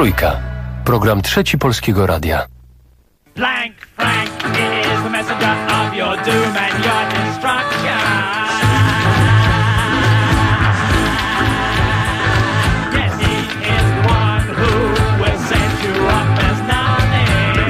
Trójka. Program Trzeci Polskiego Radia. Blank Frank is the messenger of your doom and your destruction. Yes, he is the one who will set you up as nothing.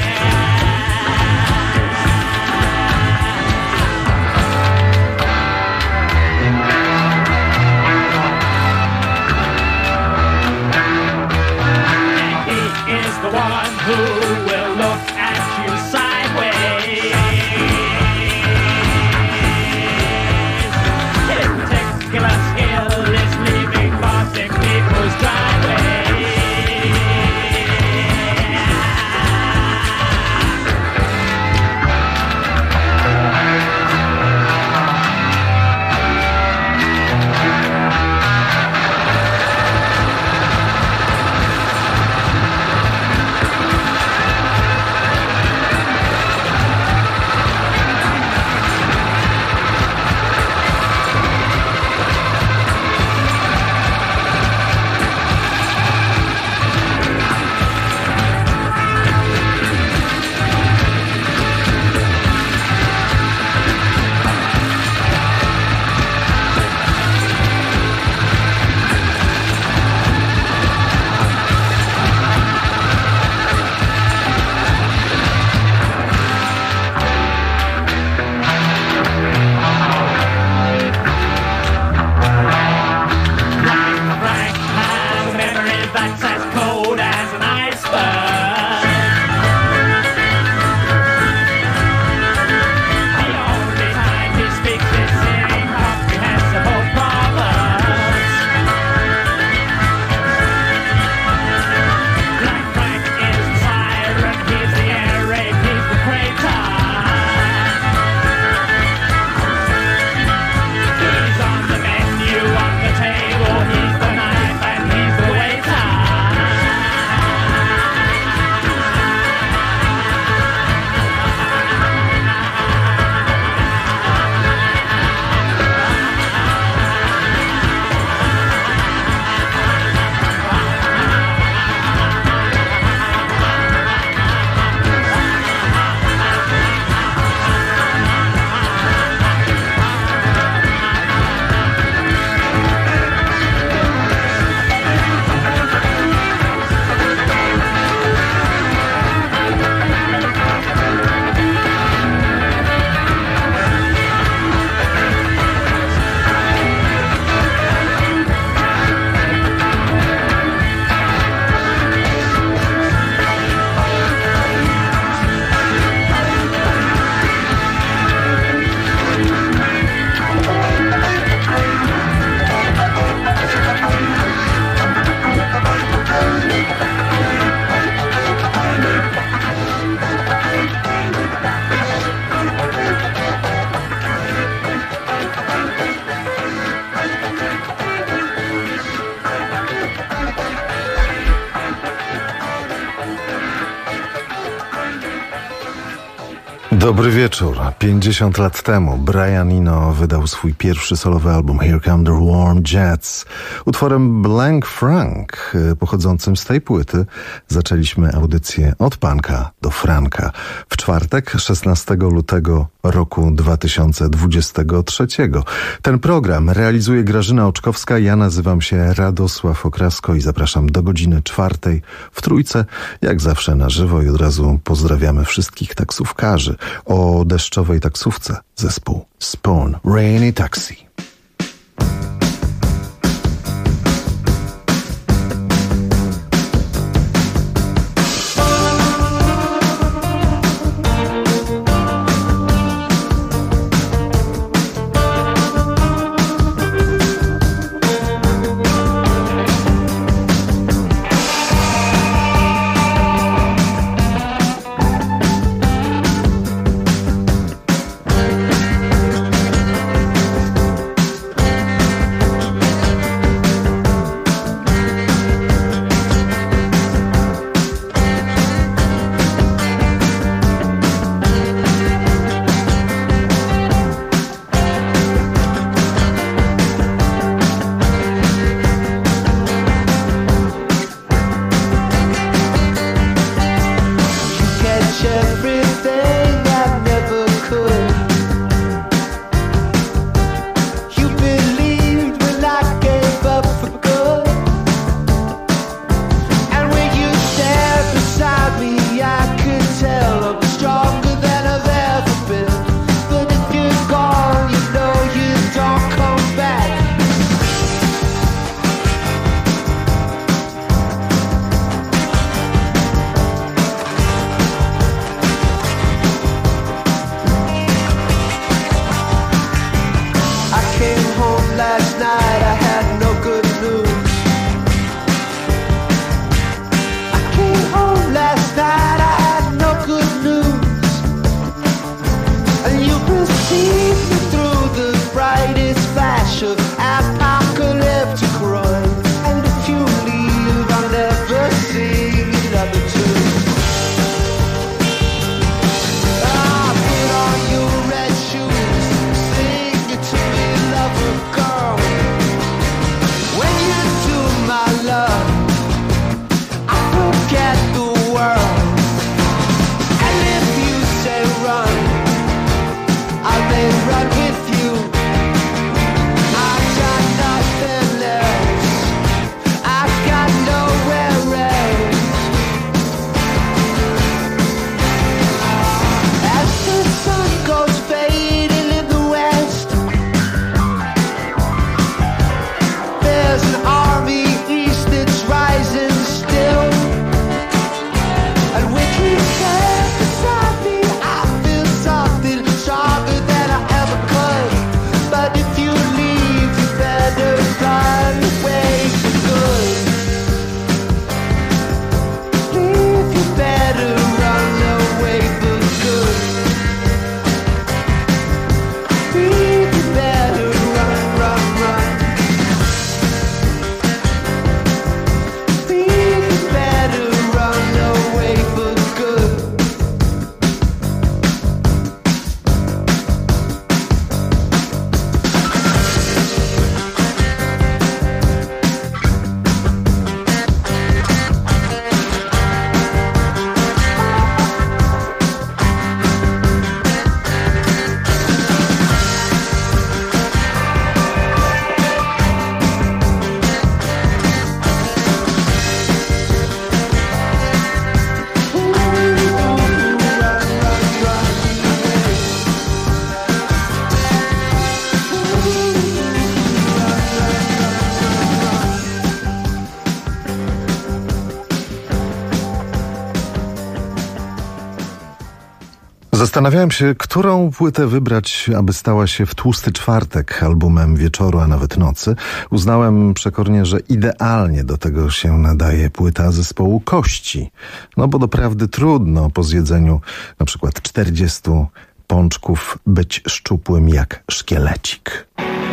And he is the one who will look at you sideways. His particular skill is leaving marks in people's driveways. Dobry wieczór. 50 lat temu Brian Eno wydał swój pierwszy solowy album Here Come the Warm Jets. Utworem Blank Frank, pochodzącym z tej płyty, zaczęliśmy audycję od punka do franka. W czwartek, 16 lutego roku 2023. Ten program realizuje Grażyna Oczkowska. Ja nazywam się Radosław Okrasko i zapraszam do godziny 4 w Trójce, jak zawsze na żywo, i od razu pozdrawiamy wszystkich taksówkarzy. O deszczowej taksówce zespół Spoon, Rainy Taxi. Zastanawiałem się, którą płytę wybrać, aby stała się w tłusty czwartek albumem wieczoru, a nawet nocy. Uznałem przekornie, że idealnie do tego się nadaje płyta zespołu Kości. No bo doprawdy trudno po zjedzeniu na przykład 40 pączków być szczupłym jak szkielecik.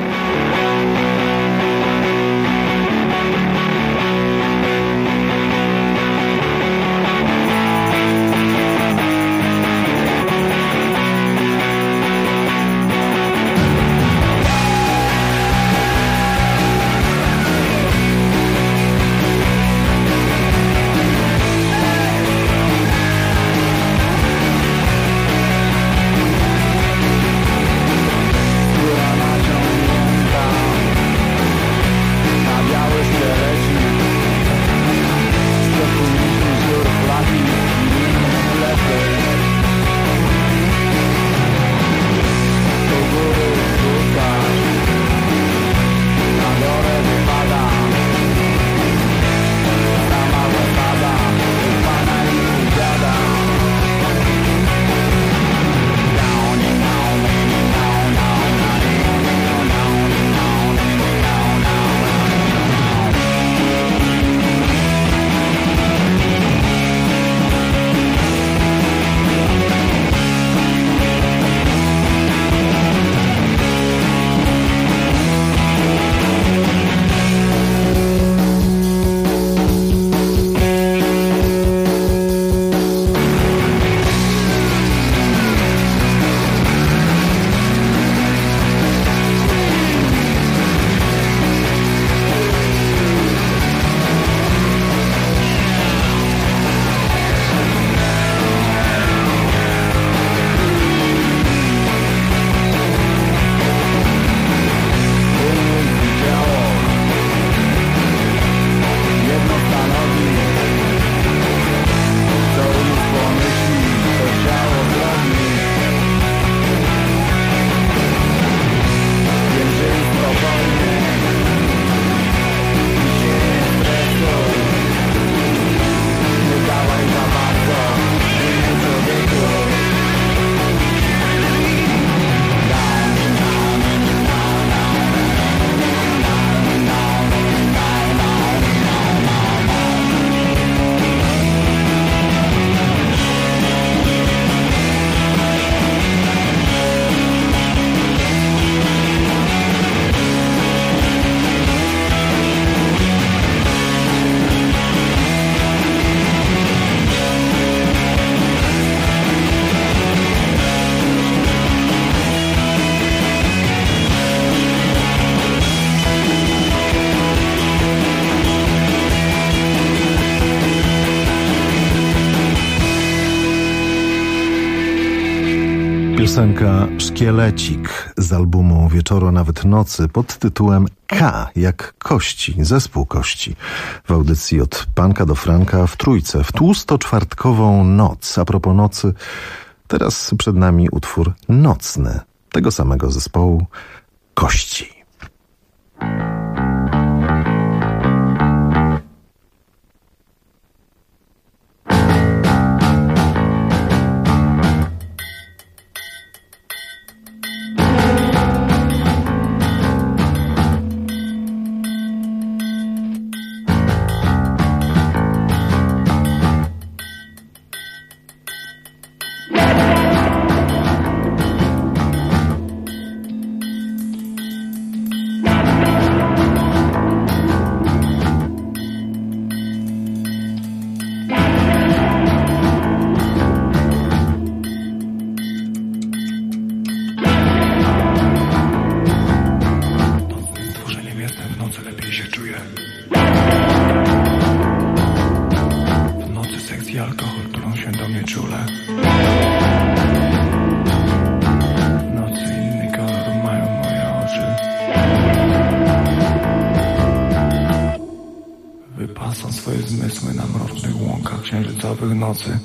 Piosenka Szkielecik z albumu Wieczoru, a nawet nocy pod tytułem K jak Kości, zespół Kości. W audycji od Panka do Franka w trójce, w tłusto-czwartkową noc. A propos nocy, teraz przed nami utwór nocny tego samego zespołu Kości. Wypasam swoje zmysły na mrocznych łąkach księżycowych nocy.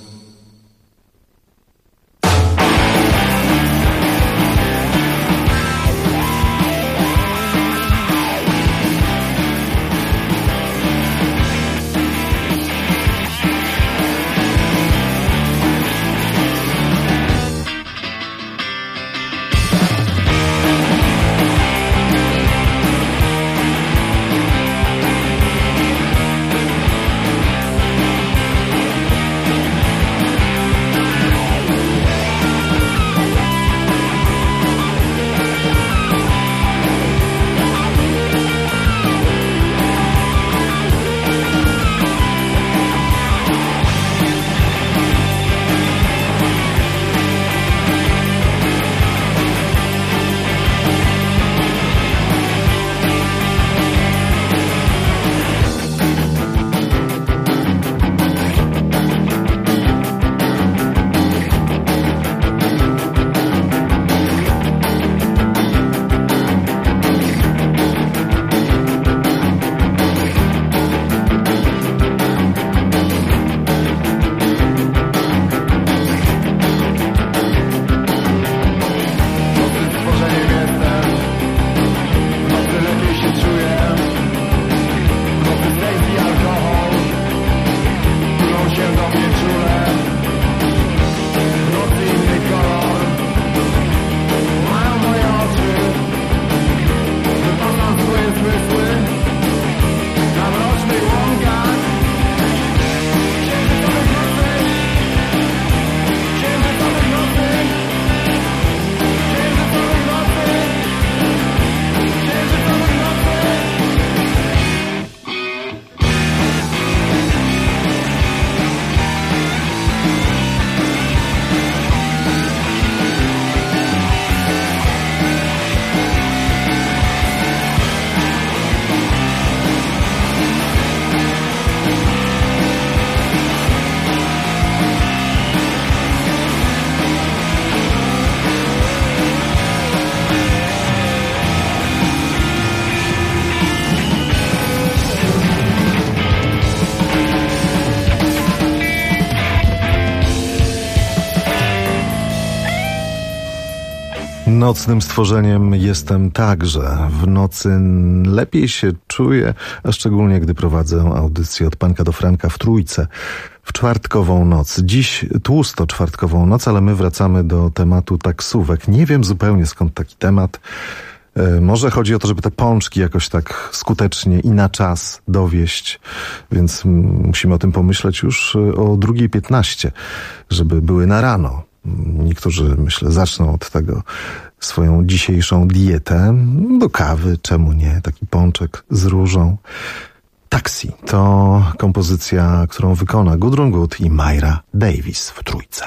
Nocnym stworzeniem jestem także. W nocy lepiej się czuję, a szczególnie gdy prowadzę audycję od Panka do Franka w Trójce w czwartkową noc. Dziś tłusto czwartkową noc, ale my wracamy do tematu taksówek. Nie wiem zupełnie skąd taki temat. Może chodzi o to, żeby te pączki jakoś tak skutecznie i na czas dowieść, więc musimy o tym pomyśleć już o 2:15, żeby były na rano. Niektórzy, myślę, zaczną od tego swoją dzisiejszą dietę. Do kawy, czemu nie? Taki pączek z różą. Taxi to kompozycja, którą wykona Gudrun Good i Myra Davis w Trójce.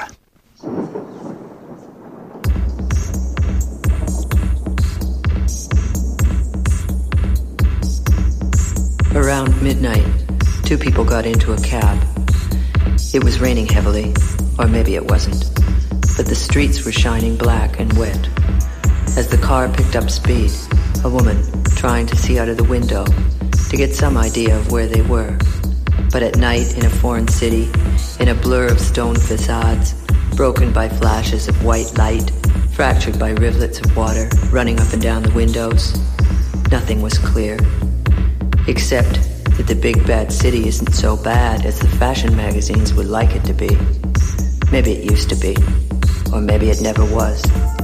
Around midnight, two people got into a cab. It was raining heavily, or maybe it wasn't, but the streets were shining black and wet. As the car picked up speed, a woman trying to see out of the window to get some idea of where they were. But at night in a foreign city, in a blur of stone facades, broken by flashes of white light, fractured by rivulets of water running up and down the windows, nothing was clear. Except that the big bad city isn't so bad as the fashion magazines would like it to be. Maybe it used to be, or maybe it never was.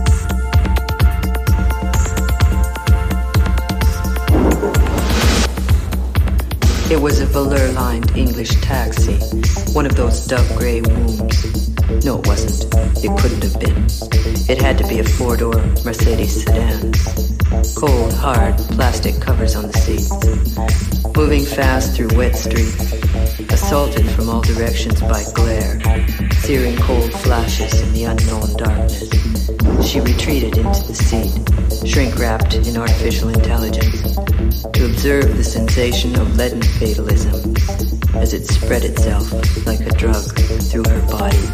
It was a velour-lined English taxi, one of those dove-grey wombs. No, it wasn't. It couldn't have been. It had to be a four-door Mercedes sedan. Cold, hard plastic covers on the seats. Moving fast through wet streets, assaulted from all directions by glare, searing cold flashes in the unknown darkness. She retreated into the seat, shrink-wrapped in artificial intelligence, to observe the sensation of leaden fatalism as it spread itself like a drug through her body.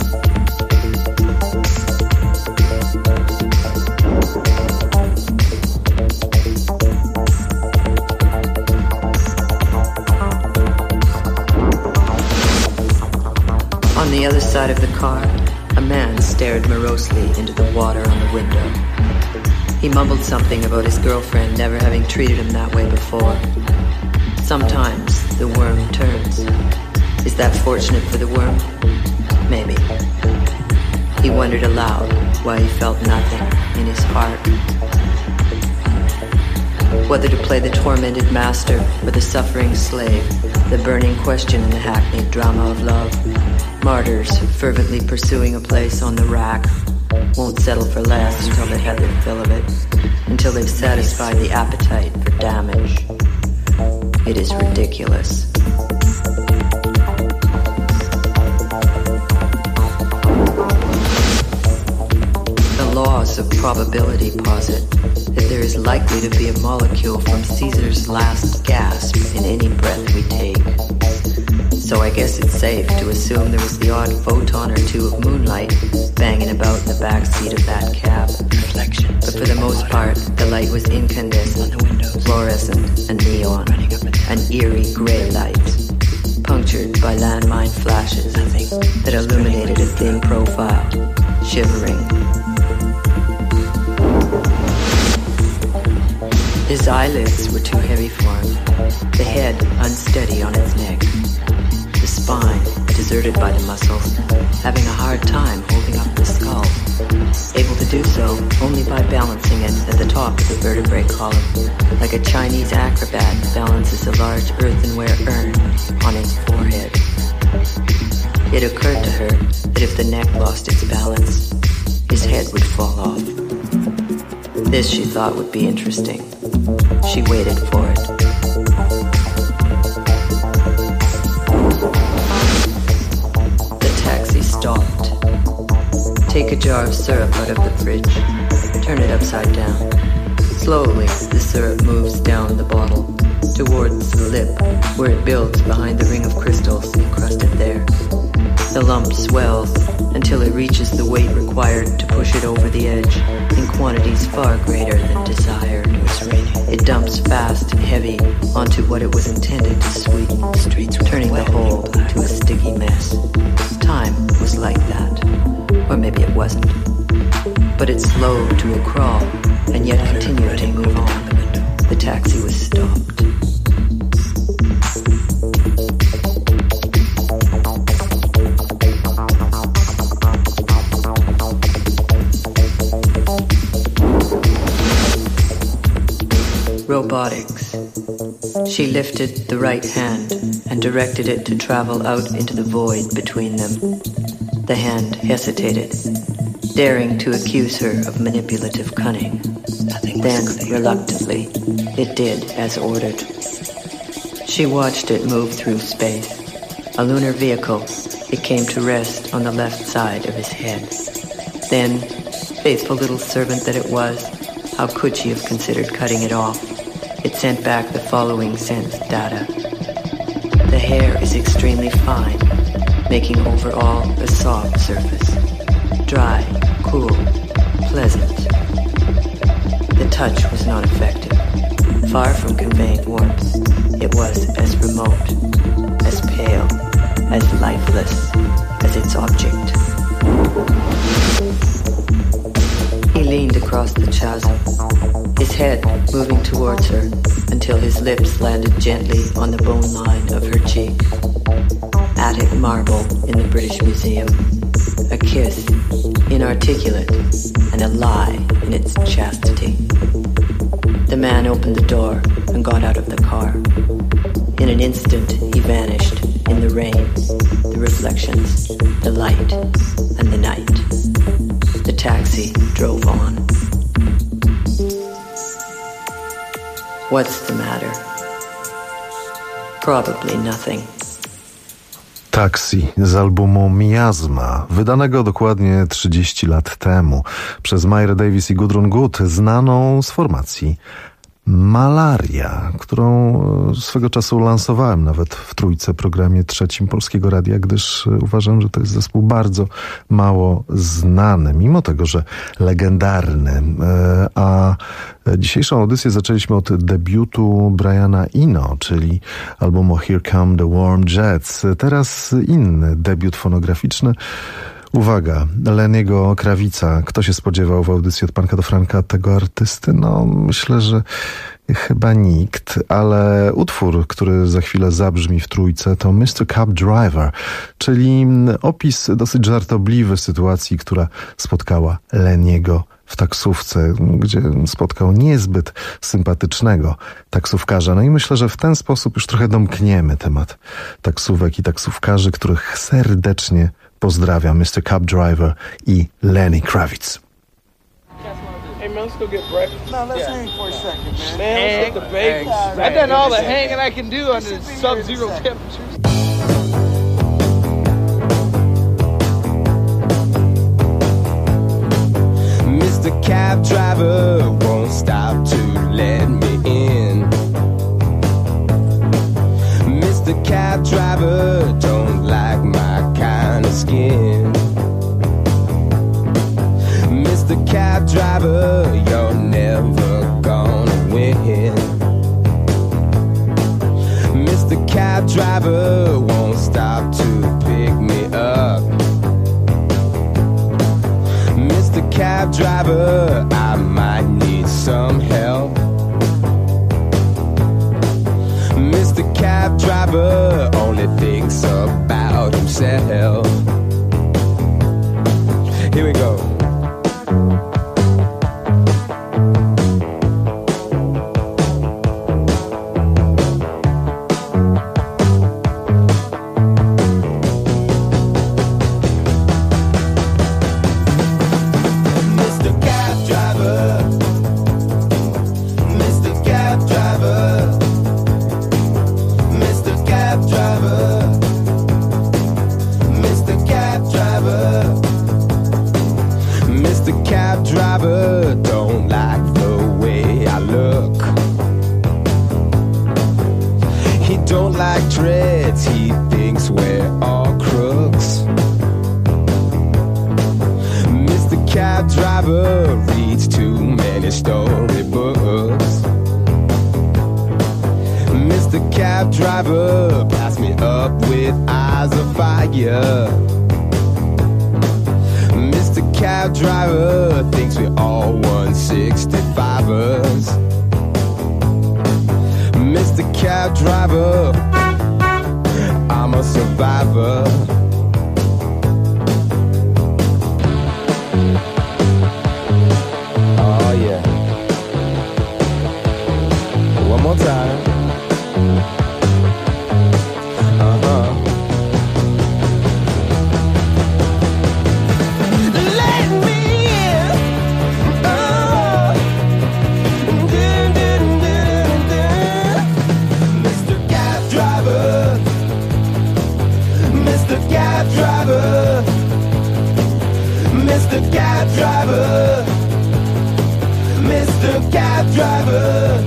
On the other side of the car, a man stared morosely into the water on the window. He mumbled something about his girlfriend never having treated him that way before. Sometimes the worm turns. Is that fortunate for the worm? Maybe. He wondered aloud why he felt nothing in his heart. Whether to play the tormented master or the suffering slave, the burning question in the hackneyed drama of love. Martyrs fervently pursuing a place on the rack won't settle for less until they've had their fill of it, until they've satisfied the appetite for damage. It is ridiculous. The laws of probability posit that there is likely to be a molecule from Caesar's last gasp in any breath we take. So I guess it's safe to assume there was the odd photon or two of moonlight banging about in the back seat of that cab. But for the most part, the light was incandescent, fluorescent, and neon, an eerie gray light, punctured by landmine flashes that illuminated a thin profile, shivering. His eyelids were too heavy for him, the head unsteady on its neck. The spine, deserted by the muscles, having a hard time holding up the skull, able to do so only by balancing it at the top of the vertebrae column, like a Chinese acrobat balances a large earthenware urn on his forehead. It occurred to her that if the neck lost its balance, his head would fall off. This, she thought, would be interesting. She waited for it. Stopped. Take a jar of syrup out of the fridge. Turn it upside down. Slowly, the syrup moves down the bottle towards the lip, where it builds behind the ring of crystals encrusted there. The lump swells until it reaches the weight required to push it over the edge in quantities far greater than desired. It dumps fast and heavy onto what it was intended to sweeten, turning the whole to a sticky mess. Time was like that. Or maybe it wasn't. but it slowed to a crawl and yet continued to move on. The taxi was stopped. Robotics. She lifted the right hand and directed it to travel out into the void between them. The hand hesitated, daring to accuse her of manipulative cunning. Then, reluctantly, it did as ordered. She watched it move through space. A lunar vehicle, it came to rest on the left side of his head. Then, faithful little servant that it was, how could she have considered cutting it off? It sent back the following sense data. The hair is extremely fine, making overall a soft surface. Dry, cool, pleasant. The touch was not effective. Far from conveying warmth, it was as remote, as pale, as lifeless as its object. He leaned across the chasm, his head moving towards her until his lips landed gently on the bone line of her cheek. Attic marble in the British Museum. A kiss, inarticulate, and a lie in its chastity. The man opened the door and got out of the car. In an instant, he vanished in the rain, the reflections, the light, and the night. The taxi drove on. What's the matter? Probably nothing. Taxi z albumu Miasma, wydanego dokładnie 30 lat temu przez Myrę Davis i Gudrun Good, znaną z formacji Malaria, którą swego czasu lansowałem nawet w Trójce, programie trzecim Polskiego Radia, gdyż uważam, że to jest zespół bardzo mało znany, mimo tego, że legendarny. A dzisiejszą audycję zaczęliśmy od debiutu Briana Eno, czyli albumu Here Come the Warm Jets. Teraz inny debiut fonograficzny. Uwaga, Leniego Krawica. Kto się spodziewał w audycji Od Panka do Franka tego artysty? No, myślę, że chyba nikt, ale utwór, który za chwilę zabrzmi w Trójce, to Mr. Cab Driver, czyli opis dosyć żartobliwy sytuacji, która spotkała Leniego w taksówce, gdzie spotkał niezbyt sympatycznego taksówkarza. No i myślę, że w ten sposób już trochę domkniemy temat taksówek i taksówkarzy, których serdecznie pozdrawiam. Mr. Cab Driver i Lenny Kravitz. Hey man, let's go get breakfast. No, let's hang for a second, man. Man, let's get the bagels. I've done all the hanging I can do under sub-zero temperatures. Mr. Cab Driver won't stop to let me in. Mr. Cab Driver don't like my kind of skin. Mr. Cab Driver, you're never gonna win. Mr. Cab Driver won't stop to pick me up. Mr. Cab Driver, I might need some help. Mr. Cab Driver only thinks about himself. Here we go. cab driver thinks we all 165ers. Mr. Cab Driver, I'm a survivor. Oh yeah. One more time. Mr. Cab Driver, Mr. Cab Driver.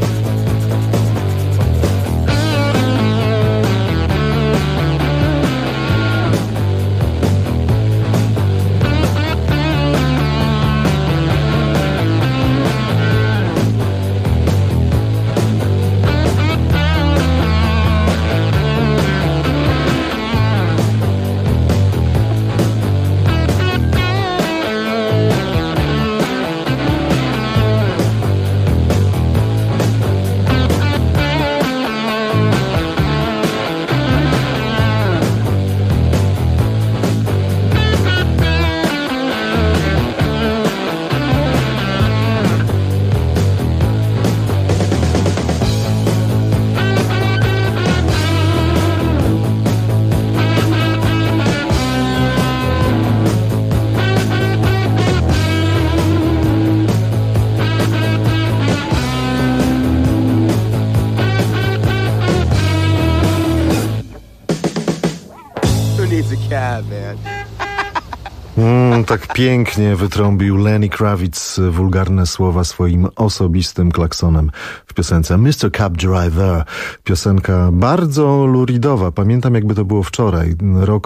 Tak pięknie wytrąbił Lenny Kravitz wulgarne słowa swoim osobistym klaksonem w piosence Mr. Cab Driver. Piosenka bardzo luridowa. Pamiętam, jakby to było wczoraj. Rok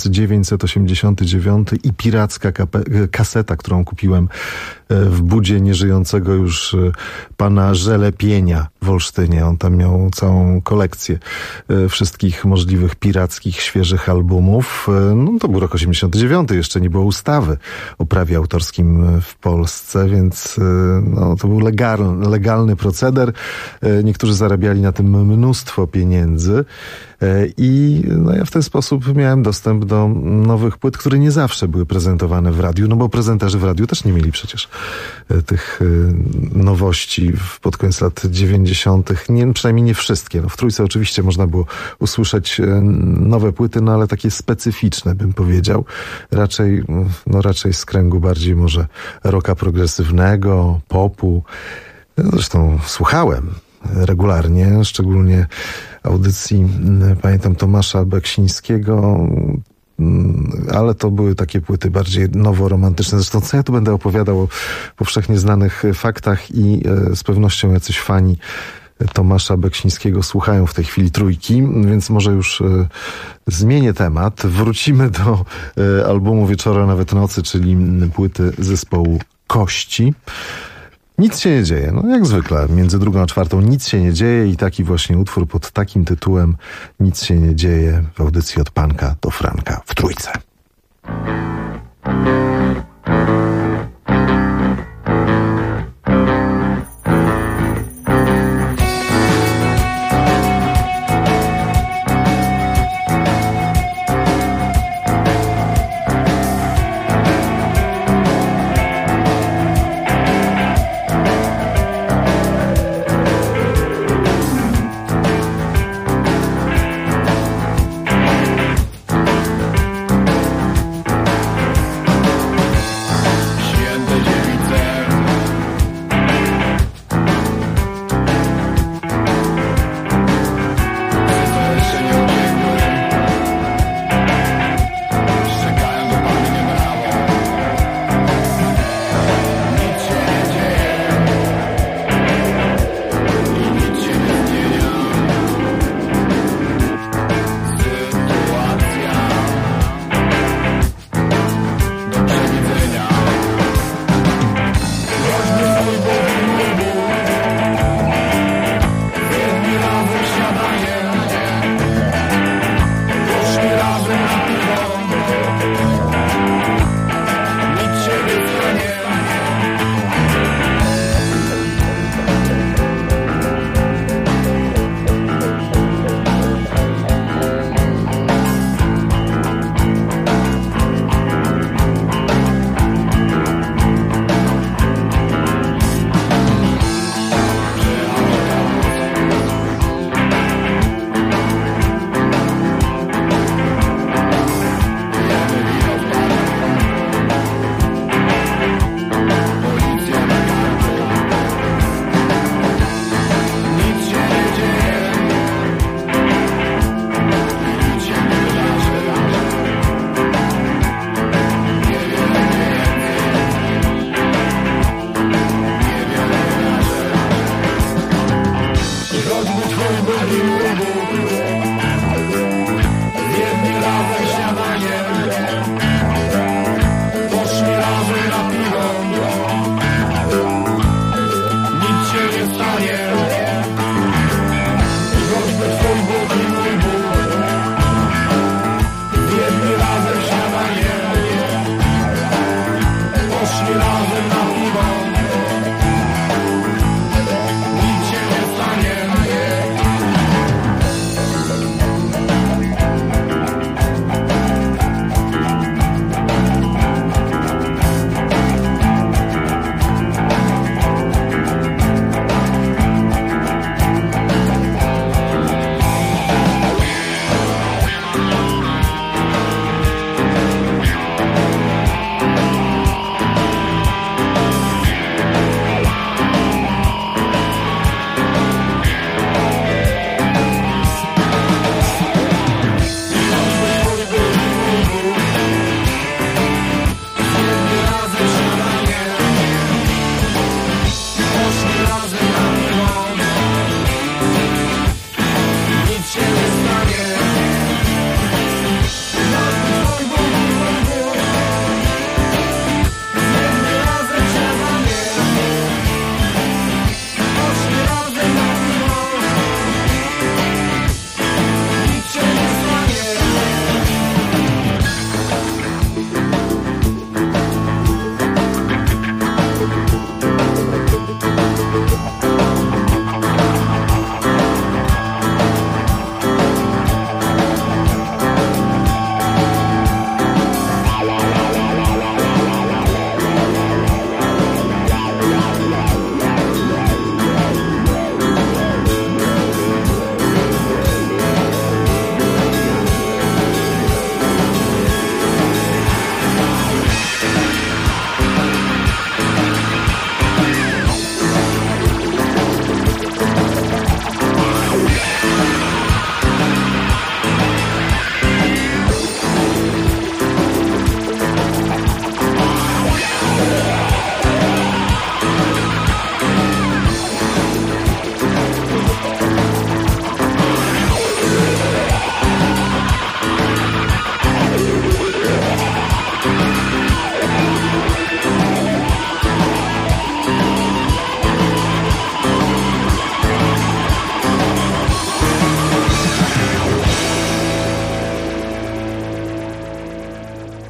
1989 i piracka kaseta, którą kupiłem w budzie nieżyjącego już pana Żelepienia w Olsztynie. On tam miał całą kolekcję wszystkich możliwych pirackich, świeżych albumów. No to był rok 89, jeszcze nie było ustawy o prawie autorskim w Polsce, więc no, to był legalny proceder. Niektórzy zarabiali na tym mnóstwo pieniędzy i no, ja w ten sposób miałem dostęp do nowych płyt, które nie zawsze były prezentowane w radiu, no bo prezenterzy w radiu też nie mieli przecież tych nowości pod koniec lat 90. Przynajmniej nie wszystkie. No, w Trójce oczywiście można było usłyszeć nowe płyty, no ale takie specyficzne, bym powiedział. Raczej z kręgu bardziej może rocka progresywnego, popu. Zresztą słuchałem regularnie, szczególnie audycji, pamiętam, Tomasza Beksińskiego, ale to były takie płyty bardziej noworomantyczne. Zresztą co ja tu będę opowiadał o powszechnie znanych faktach i z pewnością jacyś fani Tomasza Beksińskiego słuchają w tej chwili Trójki, więc może już zmienię temat. Wrócimy do albumu Wieczora nawet nocy, czyli płyty zespołu Kości. Nic się nie dzieje. No jak zwykle, między drugą a czwartą nic się nie dzieje i taki właśnie utwór pod takim tytułem Nic się nie dzieje w audycji Od Panka do Franka w Trójce.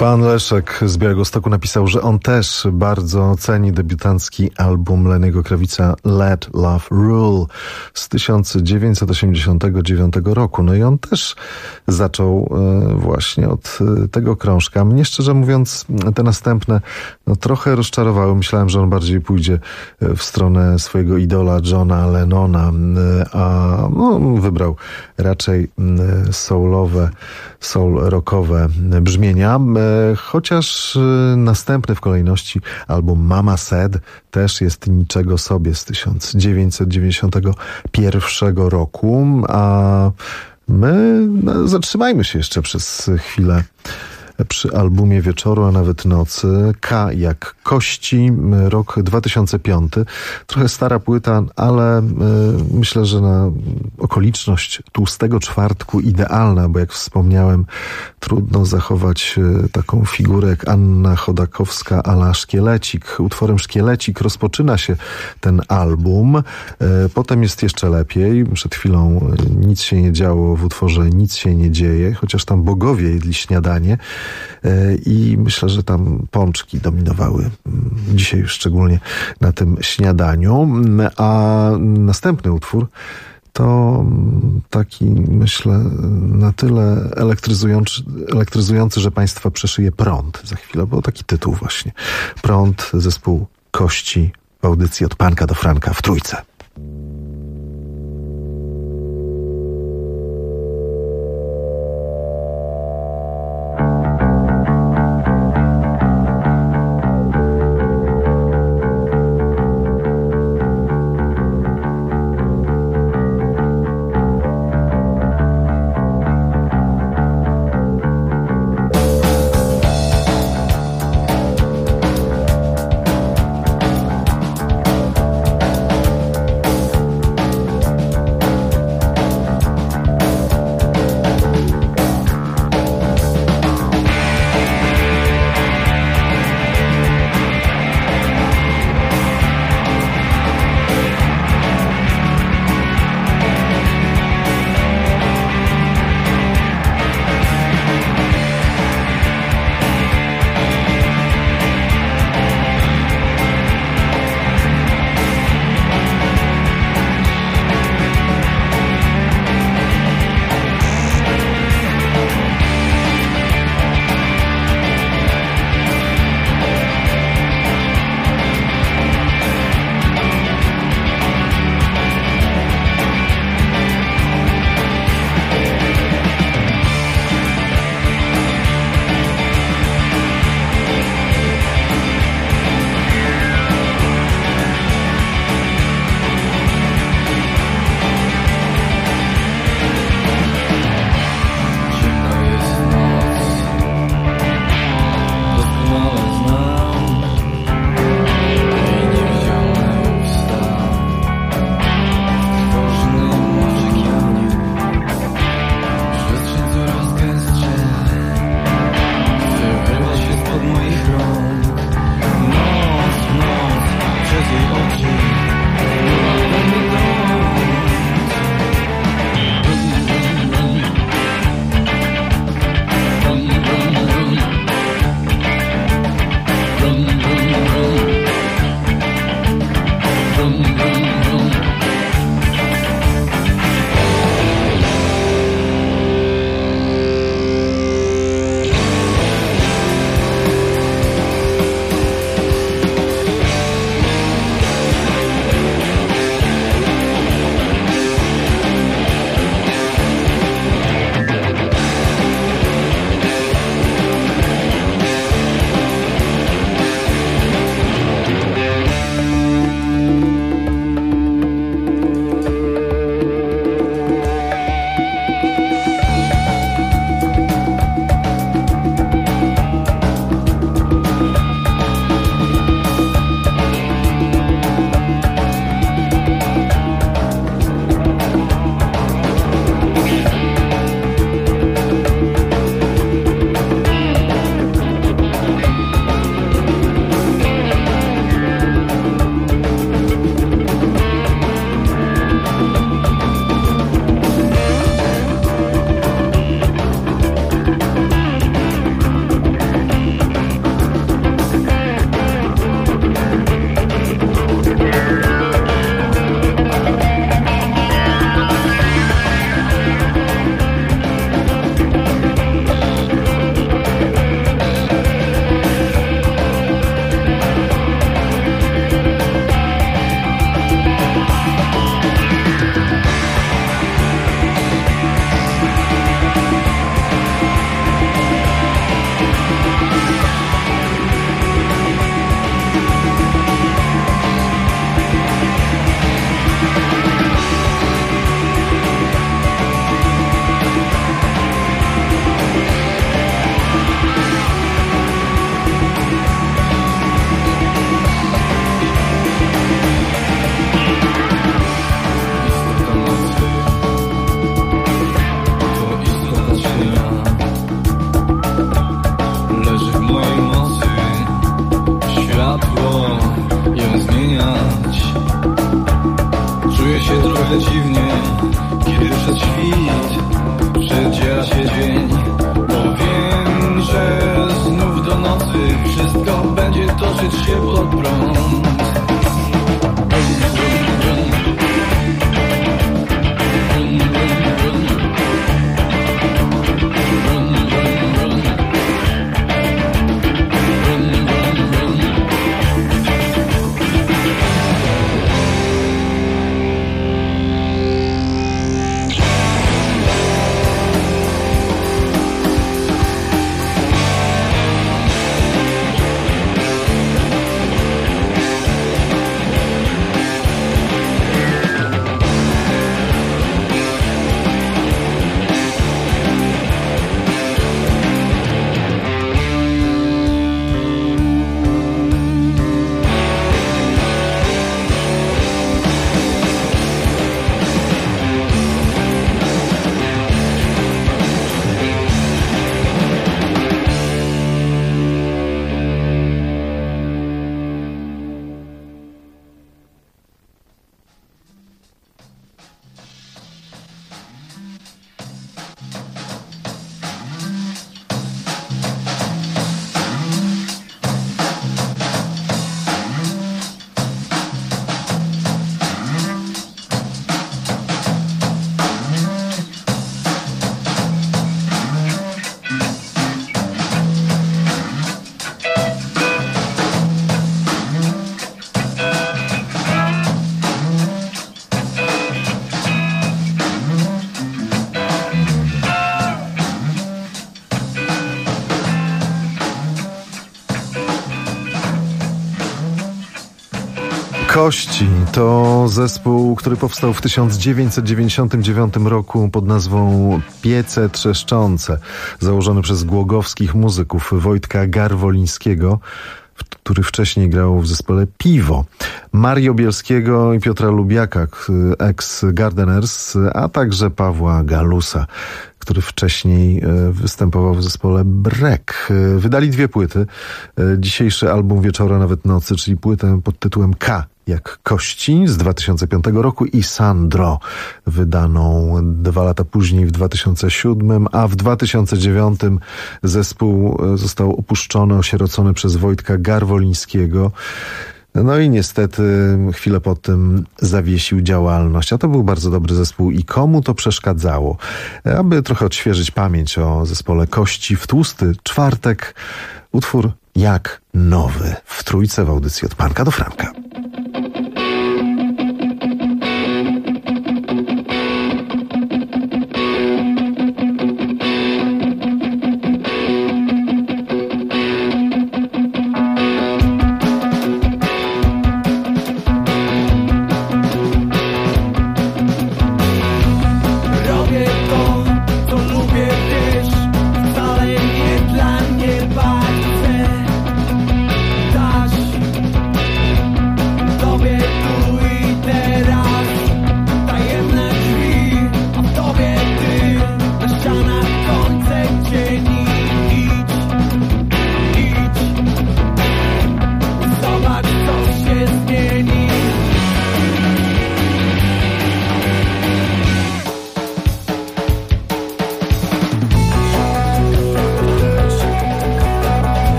Pan Leszek z Białegostoku napisał, że on też bardzo ceni debiutancki album Lenny'ego Krawica Let Love Rule z 1989 roku. No i on też zaczął właśnie od tego krążka. Mnie szczerze mówiąc te następne trochę rozczarowały. Myślałem, że on bardziej pójdzie w stronę swojego idola Johna Lennona, a wybrał raczej soulowe, soul-rockowe brzmienia. Chociaż następny w kolejności album Mama Said też jest niczego sobie z 1991 roku, a my zatrzymajmy się jeszcze przez chwilę przy albumie wieczoru, a nawet nocy. K jak kości, rok 2005. Trochę stara płyta, ale myślę, że na okoliczność tłustego czwartku idealna, bo jak wspomniałem, trudno zachować taką figurę jak Anna Chodakowska a la Szkielecik. Utworem Szkielecik rozpoczyna się ten album. Potem jest jeszcze lepiej. Przed chwilą nic się nie działo w utworze Nic się nie dzieje, chociaż tam bogowie jedli śniadanie. I myślę, że tam pączki dominowały dzisiaj szczególnie na tym śniadaniu. A następny utwór to taki, myślę, na tyle elektryzujący, że Państwa przeszyje prąd za chwilę, bo taki tytuł właśnie. Prąd, zespół Kości w audycji Od Panka do Franka w Trójce. stoczyć się pod prąd. Kości to zespół, który powstał w 1999 roku pod nazwą Piece Trzeszczące, założony przez głogowskich muzyków Wojtka Garwolińskiego, który wcześniej grał w zespole Piwo, Mario Bielskiego i Piotra Lubiaka, ex-Gardeners, a także Pawła Galusa, który wcześniej występował w zespole Brek. Wydali 2 płyty. Dzisiejszy album Wieczora Nawet Nocy, czyli płytę pod tytułem K jak Kości z 2005 roku i Sandro, wydaną 2 lata później w 2007, a w 2009 zespół został opuszczony, osierocony przez Wojtka Garwolińskiego. No i niestety chwilę po tym zawiesił działalność, a to był bardzo dobry zespół i komu to przeszkadzało? Aby trochę odświeżyć pamięć o zespole Kości, w tłusty czwartek utwór Jak Nowy w Trójce w audycji Od Panka do Franka.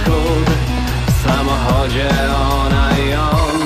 wschód. W samochodzie ona i on.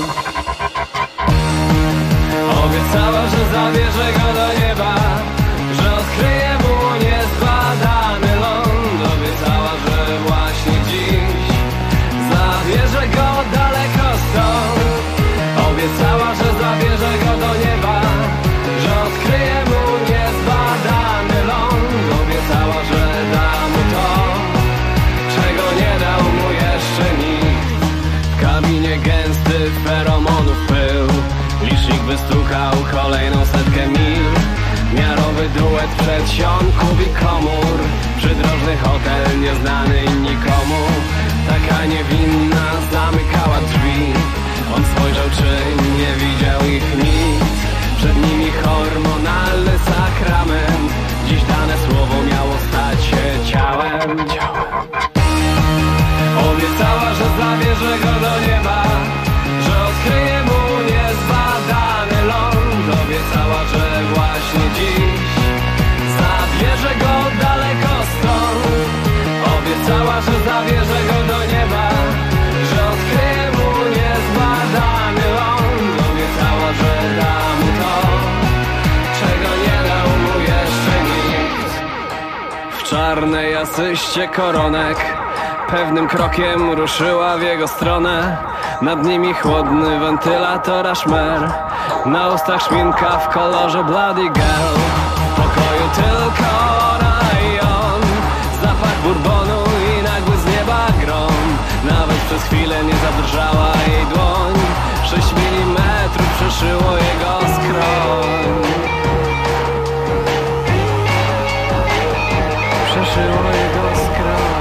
Obiecała, że zabierze go do nieba, że odkryje mu niezbadany ląd. Obiecała, że właśnie dziś zabierze go daleko stąd. Obiecała, że zabierze go do nieba, że odkryje mu niezbadany ląd. Obiecała, że da mu to, czego nie dał mu jeszcze nikt. W kabinie gęsty feromonów pył, licznik wystukał kolejną 100 mil. Miarowy duet przedsionków i komór, przydrożny hotel nieznany nikomu. Taka niewinna zamykała drzwi. On spojrzał, czy nie widział ich nic. Przed nimi hormonalny sakrament. Dziś dane słowo miało stać się ciałem. Obiecała, że zabierze go do nieba, że odkryje mu niezbadany ląd. Obiecała, że właśnie dziś zabierze go daleko stąd. Obiecała, że zabierze go do nieba, że odkryje mu niezbadany ląd. Obiecała, że da mu to, czego nie dał mu jeszcze nikt. W czarnej asyście koronek pewnym krokiem ruszyła w jego stronę. Nad nimi chłodny wentylator a szmer, na ustach szminka w kolorze Bloody Girl. W pokoju tylko ona i on, zapach bourbonu i nagły z nieba grom. Nawet przez chwilę nie zadrżała jej dłoń, 6 milimetrów przeszyło jego skroń. Przeszyło jego skroń.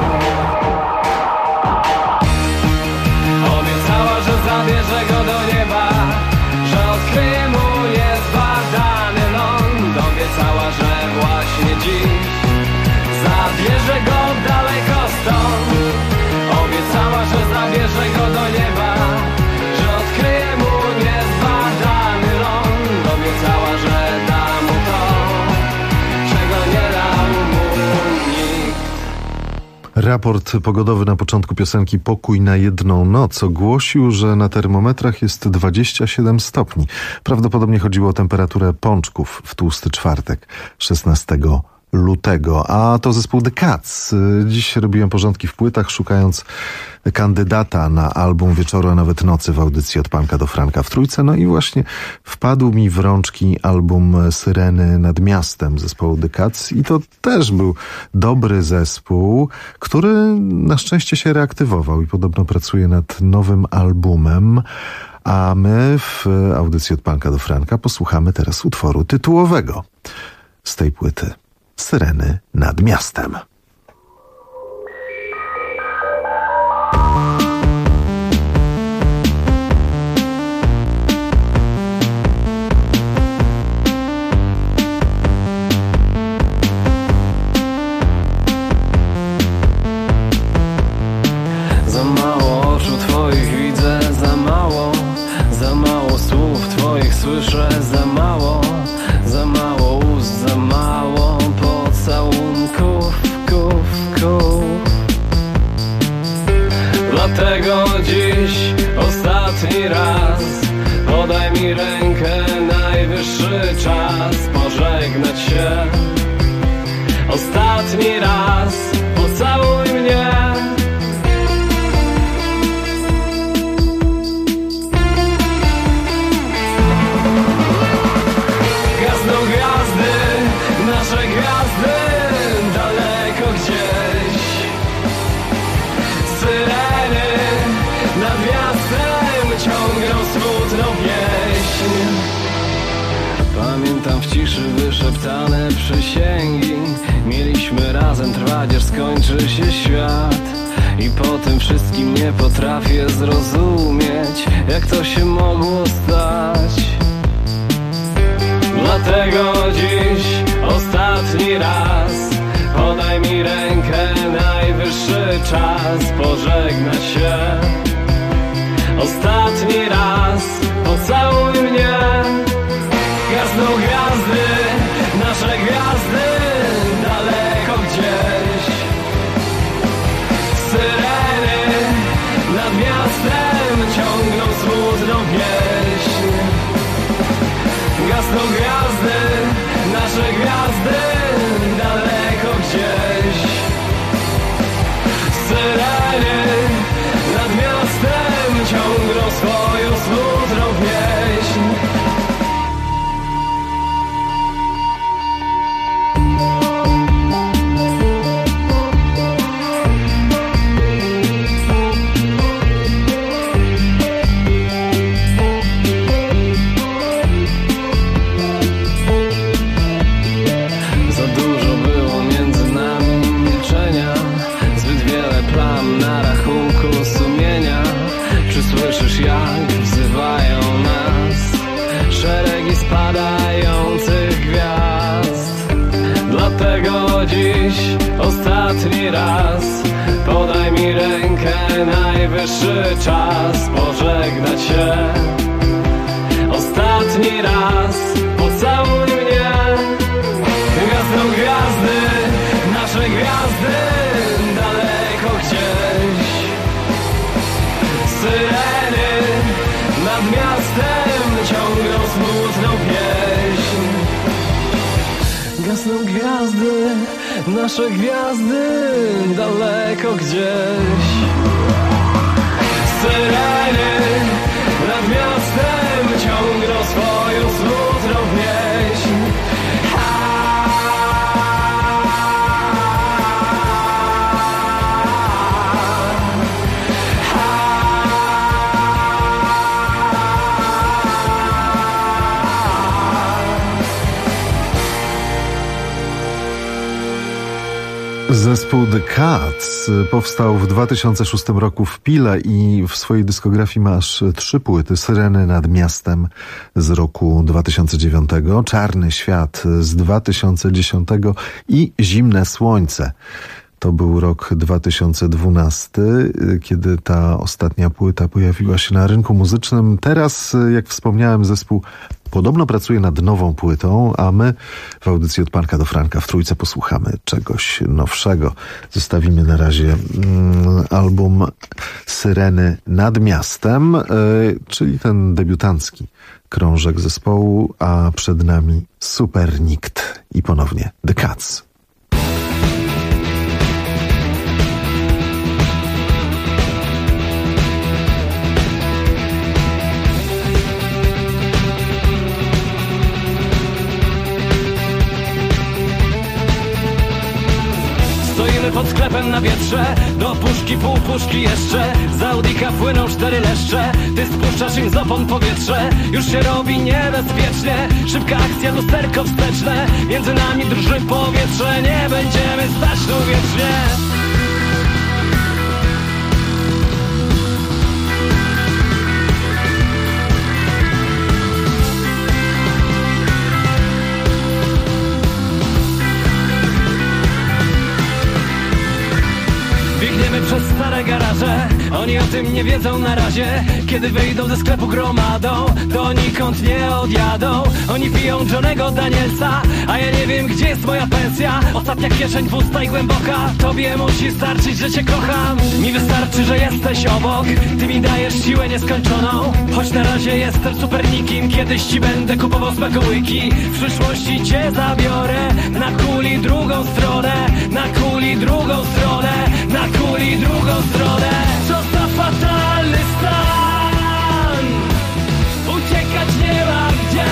Obiecała, że zabierze go do nieba, że odkryje mu niezbadany ląd. Obiecała, że właśnie dziś zabierze go daleko stąd. Obiecała, że zabierze go do nieba, że odkryje mu niezbadany ląd. Obiecała, że da mu to, czego nie dał mu nikt. Raport pogodowy na początku piosenki Pokój na jedną noc ogłosił, że na termometrach jest 27 stopni. Prawdopodobnie chodziło o temperaturę pączków w tłusty czwartek, 16 lutego. A to zespół The Cats. Dziś robiłem porządki w płytach, szukając kandydata na album wieczoru, a nawet nocy w audycji Od Panka do Franka w Trójce. No i właśnie wpadł mi w rączki album Syreny nad miastem zespołu The Cats. I to też był dobry zespół, który na szczęście się reaktywował i podobno pracuje nad nowym albumem. A my w audycji Od Panka do Franka posłuchamy teraz utworu tytułowego z tej płyty. Syreny nad miastem. Za mało oczu twoich widzę, za mało słów twoich słyszę, za mało ust, za mało pocałunków, Dlatego dziś ostatni raz podaj mi rękę, najwyższy czas pożegnać się. Ostatni raz pocałuj mnie. Gasną gwiazdy, nasze gwiazdy, daleko gdzieś. Syreny nad miastem ciągną smutną pieśń. Pamiętam w ciszy wyszeptane przysięgi. Mieliśmy razem trwać, aż skończy się świat. I po tym wszystkim nie potrafię zrozumieć, jak to się mogło stać. Dlatego dziś ostatni raz podaj mi rękę, najwyższy czas pożegnać się. Ostatni raz pocałuj mnie. Gasną gwiazdy, nasze gwiazdy, daleko gdzieś. Syreny dziś ostatni raz. Podaj mi rękę, najwyższy czas pożegnać się. Ostatni raz pocałuj mnie. Gasną gwiazdy, nasze gwiazdy daleko gdzieś. Syreny nad miastem ciągną smutną pieśń. Gasną gwiazdy, nasze gwiazdy daleko gdzieś. Syreny nad miastem ciągną swoją smutną pieśń. Zespół The Cats powstał w 2006 roku w Pile i w swojej dyskografii ma aż 3 płyty. Syreny nad miastem z roku 2009, Czarny świat z 2010 i Zimne słońce. To był rok 2012, kiedy ta ostatnia płyta pojawiła się na rynku muzycznym. Teraz, jak wspomniałem, zespół podobno pracuje nad nową płytą, a my w audycji Od Panka do Franka w Trójce posłuchamy czegoś nowszego. Zostawimy na razie album Syreny nad miastem, czyli ten debiutancki krążek zespołu, a przed nami Super Nikt i ponownie The Cats. Pod sklepem na wietrze, do puszki, pół puszki jeszcze. Z Audika płyną 4 leszcze. Ty spuszczasz im z opon powietrze. Już się robi niebezpiecznie. Szybka akcja, lusterko wsteczne. Między nami drży powietrze. Nie będziemy stać tu wiecznie. Przez stare garaże, oni o tym nie wiedzą na razie. Kiedy wyjdą ze sklepu gromadą, to nikąd nie odjadą. Oni piją Johnego Danielsa, a ja nie wiem, gdzie jest moja pensja. Ostatnia kieszeń pusta i głęboka. Tobie musi starczyć, że cię kocham. Mi wystarczy, że jesteś obok. Ty mi dajesz siłę nieskończoną. Choć na razie jestem super nikim. Kiedyś ci będę kupował smakołyki. W przyszłości cię zabiorę na kuli drugą stronę. Na kuli drugą stronę. Na kuli drugą stronę. Co za fatalny stan. Uciekać nie ma gdzie.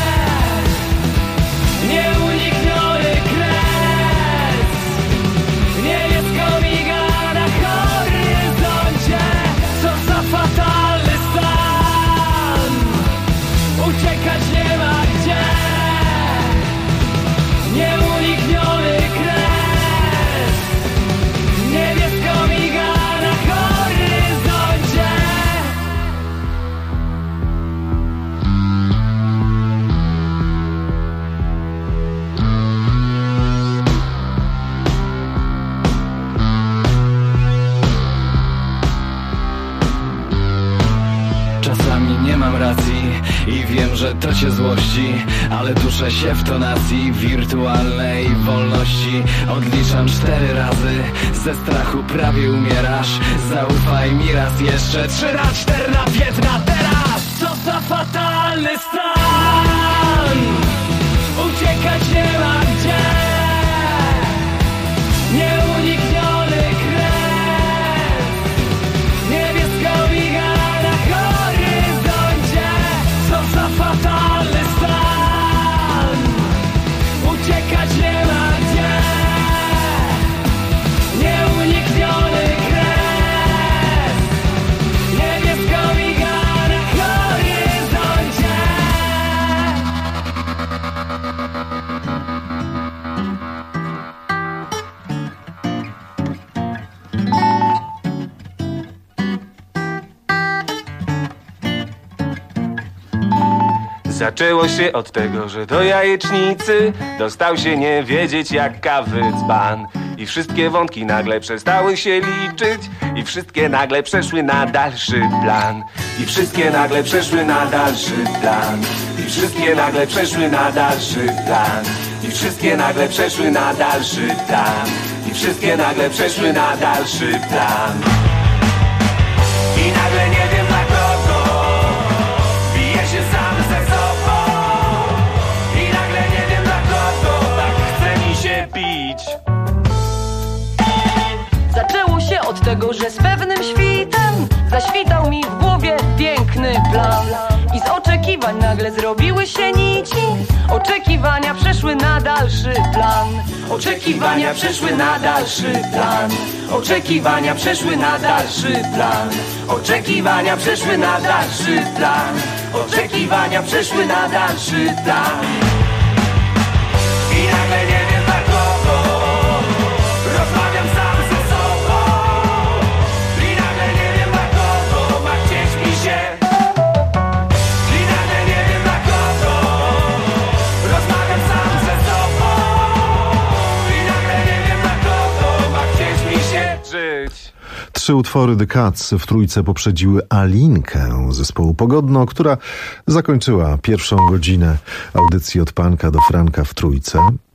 Nieunikniony kres. Niebiesko miga na horyzoncie. Co za fatalny stan. Uciekać nie ma gdzie. Nieunikniony kres. Niebiesko miga na horyzoncie. Czasami nie mam racji i wiem, że to cię złości, ale duszę się w tonacji wirtualnej wolności. Odliczam 4 razy, ze strachu prawie umierasz. Zaufaj mi raz jeszcze, 3 na 4 na 5 na teraz. Co za fatalny stan. Uciekać nie ma gdzie. Nieunikniony kres. Niebiesko miga na horyzoncie. Co za fatalny stan. Uciekać nie ma gdzie. Nieunikniony kres. Niebiesko miga na horyzoncie. Zaczęło się od tego, że do jajecznicy dostał się nie wiedzieć jak kawy dzban. I wszystkie wątki nagle przestały się liczyć i wszystkie nagle przeszły na dalszy plan. I wszystkie nagle przeszły na dalszy plan. I wszystkie nagle przeszły na dalszy plan. I wszystkie nagle przeszły na dalszy plan. I wszystkie nagle przeszły na dalszy plan. I nagle nie wiem dla kogo biję się sam ze sobą. I nagle nie wiem dla kogo tak chce mi się pić. Zaczęło się od tego, że z pewnym świtem zaświtał mi w głowie piękny plan. I z oczekiwań nagle zrobiły się nici. Oczekiwania przeszły na dalszy plan. Oczekiwania przeszły na dalszy plan. Oczekiwania przeszły na dalszy plan. Oczekiwania przeszły na dalszy plan. Oczekiwania przeszły na dalszy plan. I nagle nie wiem dla kogo rozmawiam sam ze sobą. I nagle nie wiem dla kogo ma chcieć mi się. I nagle nie wiem dla kogo rozmawiam sam ze sobą. I nagle nie wiem dla kogo ma chcieć mi się żyć. 3 utwory The Cuts w trójce poprzedziły Alinkę zespołu Pogodno, która zakończyła pierwszą godzinę audycji Od Panka do Franka w trójce.